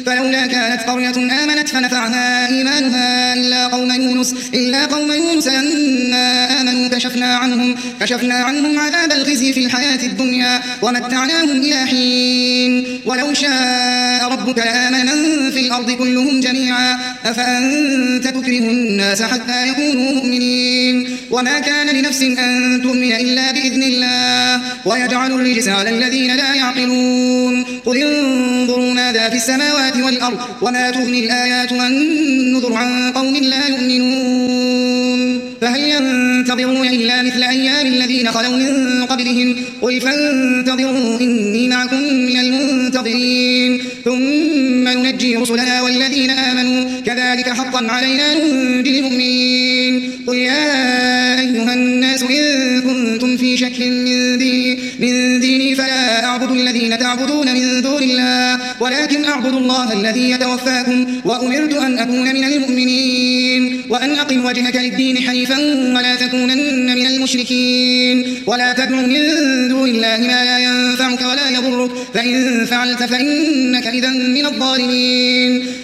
فلولا كانت قرية آمنت فنفعها إيمانها إلا قوم يونس لما آمنوا كشفنا عنهم عذاب الخزي في الحياة الدنيا ومتعناهم إلى حين ولو شاء ربك لآمن من في الأرض كلهم جميعا أفأنت تكره الناس حتى يكونوا مؤمنين وما كان لنفس أن تؤمن إلا بإذن الله ويجعل الرجس على الذين لا يعقلون قل انظروا ماذا في السماوات والأرض وما تغني الآيات والنذر عن قوم لا يؤمنون فهل ينتظرون إلا مثل أيام الذين خلوا من قبلهم قل فانتظروا إني معكم من المنتظرين ثم ننجي رسلنا والذين آمنوا كذلك حقا علينا ننجي المؤمنين قل يا أيها الناس إن كنتم في شك من ديني فلا أعبد الذين تعبدون من دون الله ولكن أعبد الله الذي يتوفاكم وأمرت أن أكون من المؤمنين وأن أقم وجهك للدين حنيفا ولا تكونن من المشركين ولا تدع من دون الله ما لا ينفعك ولا يضرك فإن فعلت فإنك إذا من الظالمين